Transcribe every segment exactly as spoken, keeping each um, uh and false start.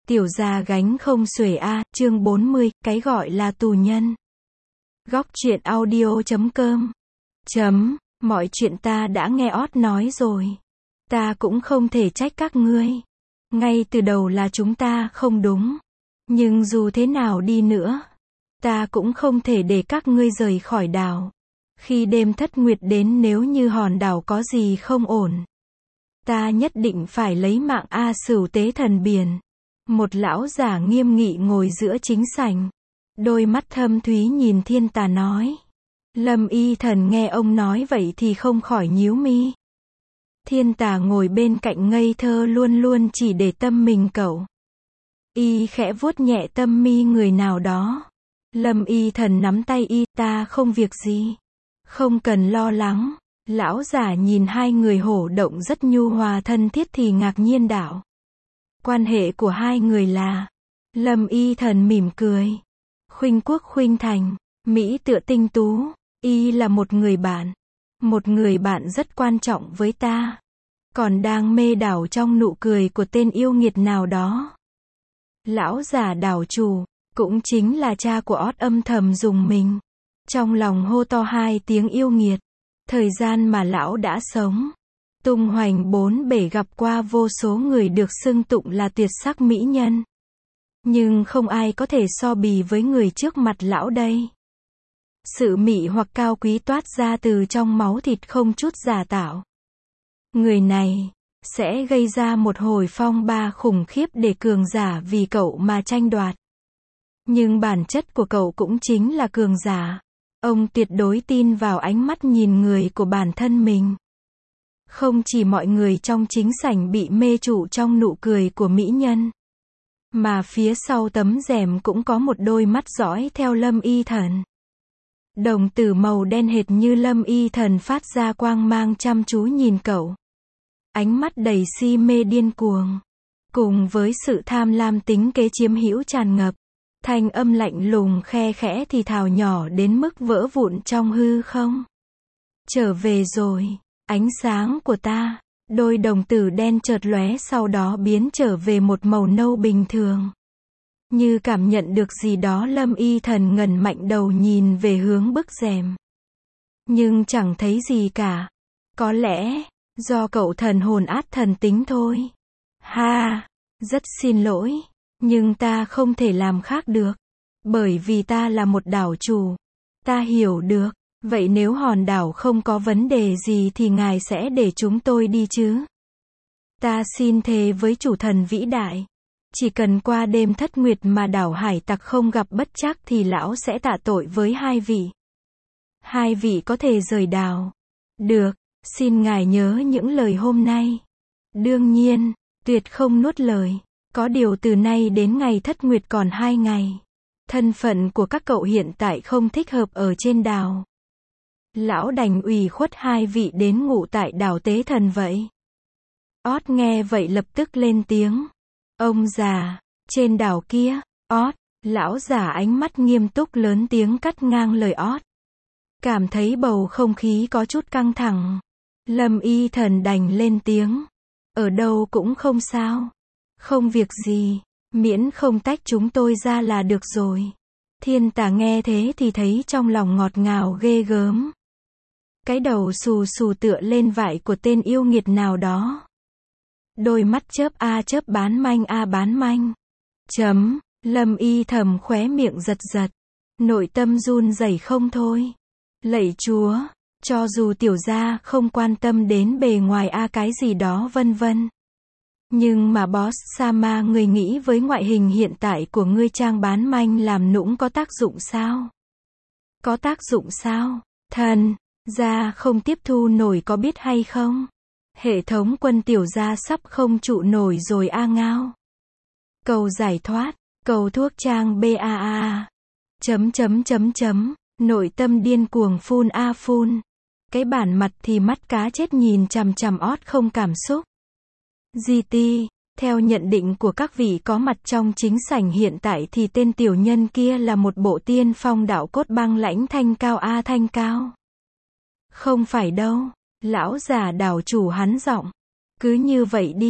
Tiểu gia gánh không xuể a, chương bốn mươi, cái gọi là tù nhân. Góc truyện audio chấm com. Chấm, mọi chuyện ta đã nghe ót nói rồi. Ta cũng không thể trách các ngươi. Ngay từ đầu là chúng ta không đúng. Nhưng dù thế nào đi nữa, ta cũng không thể để các ngươi rời khỏi đảo. Khi đêm thất nguyệt đến, nếu như hòn đảo có gì không ổn, ta nhất định phải lấy mạng A Sửu tế thần biển. Một lão giả nghiêm nghị ngồi giữa chính sảnh, đôi mắt thâm thúy nhìn Thiên Tà nói. Lâm Y Thần nghe ông nói vậy thì không khỏi nhíu mi. Thiên Tà ngồi bên cạnh ngây thơ luôn luôn chỉ để tâm mình cậu. Y khẽ vuốt nhẹ tâm mi người nào đó. Lâm Y Thần nắm tay y, ta không việc gì. Không cần lo lắng. Lão giả nhìn hai người hổ động rất nhu hòa thân thiết thì ngạc nhiên đạo. Quan hệ của hai người là... Lâm Y Thần mỉm cười. Khuynh quốc khuynh thành, Mỹ tựa tinh tú. Y là một người bạn. Một người bạn rất quan trọng với ta. Còn đang mê đảo trong nụ cười của tên yêu nghiệt nào đó. Lão giả đảo chủ, cũng chính là cha của ót âm thầm dùng mình. Trong lòng hô to hai tiếng yêu nghiệt. Thời gian mà lão đã sống, tung hoành bốn bể gặp qua vô số người được xưng tụng là tuyệt sắc mỹ nhân. Nhưng không ai có thể so bì với người trước mặt lão đây. Sự mị hoặc cao quý toát ra từ trong máu thịt không chút giả tạo. Người này sẽ gây ra một hồi phong ba khủng khiếp để cường giả vì cậu mà tranh đoạt. Nhưng bản chất của cậu cũng chính là cường giả. Ông tuyệt đối tin vào ánh mắt nhìn người của bản thân mình. Không chỉ mọi người trong chính sảnh bị mê trụ trong nụ cười của mỹ nhân, mà phía sau tấm rèm cũng có một đôi mắt dõi theo Lâm Y Thần. Đồng tử màu đen hệt như Lâm Y Thần phát ra quang mang chăm chú nhìn cậu. Ánh mắt đầy si mê điên cuồng, cùng với sự tham lam tính kế chiếm hữu tràn ngập. Thanh âm lạnh lùng khe khẽ thì thào nhỏ đến mức vỡ vụn trong hư không. Trở về rồi, ánh sáng của ta. Đôi đồng tử đen chợt lóe sau đó biến trở về một màu nâu bình thường. Như cảm nhận được gì đó, Lâm Y Thần ngẩng mạnh đầu nhìn về hướng bức rèm. Nhưng chẳng thấy gì cả. Có lẽ, do cậu thần hồn át thần tính thôi. Ha, rất xin lỗi. Nhưng ta không thể làm khác được. Bởi vì ta là một đảo chủ. Ta hiểu được. Vậy nếu hòn đảo không có vấn đề gì thì ngài sẽ để chúng tôi đi chứ? Ta xin thề với chủ thần vĩ đại. Chỉ cần qua đêm thất nguyệt mà đảo hải tặc không gặp bất trắc thì lão sẽ tạ tội với hai vị. Hai vị có thể rời đảo. Được, xin ngài nhớ những lời hôm nay. Đương nhiên, tuyệt không nuốt lời. Có điều từ nay đến ngày thất nguyệt còn hai ngày. Thân phận của các cậu hiện tại không thích hợp ở trên đảo. Lão đành ủy khuất hai vị đến ngủ tại đảo tế thần vậy. Ót nghe vậy lập tức lên tiếng. Ông già, trên đảo kia, Ót. Lão già ánh mắt nghiêm túc lớn tiếng cắt ngang lời Ót. Cảm thấy bầu không khí có chút căng thẳng. Lâm Y Thần đành lên tiếng. Ở đâu cũng không sao. Không việc gì, miễn không tách chúng tôi ra là được rồi. Thiên Tà nghe thế thì thấy trong lòng ngọt ngào ghê gớm. Cái đầu xù xù tựa lên vải của tên yêu nghiệt nào đó. Đôi mắt chớp a chớp bán manh a bán manh. Chấm, Lâm Y thầm khóe miệng giật giật. Nội tâm run rẩy không thôi. Lạy Chúa, cho dù tiểu gia không quan tâm đến bề ngoài a cái gì đó vân vân. Nhưng mà Boss Sama, người nghĩ với ngoại hình hiện tại của ngươi trang bán manh làm nũng có tác dụng sao? Có tác dụng sao? Thần, gia không tiếp thu nổi có biết hay không? Hệ thống quân tiểu gia sắp không trụ nổi rồi a ngao. Cầu giải thoát, cầu thuốc trang baa. Chấm chấm chấm chấm, nội tâm điên cuồng phun a phun. Cái bản mặt thì mắt cá chết nhìn chằm chằm Ót không cảm xúc. giê tê, theo nhận định của các vị có mặt trong chính sảnh hiện tại thì tên tiểu nhân kia là một bộ tiên phong đạo cốt băng lãnh thanh cao a thanh cao. Không phải đâu, lão già đảo chủ hắn giọng. Cứ như vậy đi,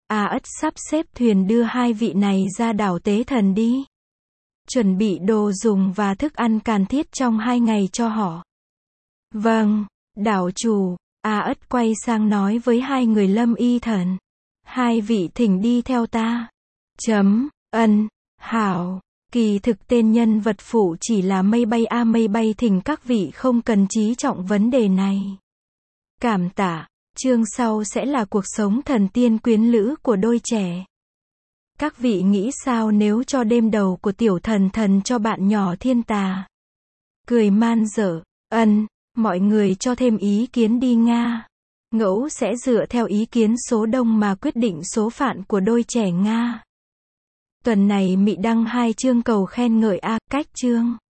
A ất sắp xếp thuyền đưa hai vị này ra đảo tế thần đi. Chuẩn bị đồ dùng và thức ăn cần thiết trong hai ngày cho họ. Vâng, đảo chủ, A ất quay sang nói với hai người Lâm Y Thần. Hai vị thỉnh đi theo ta. Chấm, ân, hảo. Kỳ thực tên nhân vật phụ chỉ là mây bay a mây bay thỉnh các vị không cần chú trọng vấn đề này. Cảm tạ. Chương sau sẽ là cuộc sống thần tiên quyến lữ của đôi trẻ. Các vị nghĩ sao nếu cho đêm đầu của tiểu thần thần cho bạn nhỏ thiên tà? Cười man dở, ân, mọi người cho thêm ý kiến đi Nga. Ngẫu sẽ dựa theo ý kiến số đông mà quyết định số phận của đôi trẻ Nga. Tuần này Mị đăng hai chương cầu khen ngợi A, cách chương.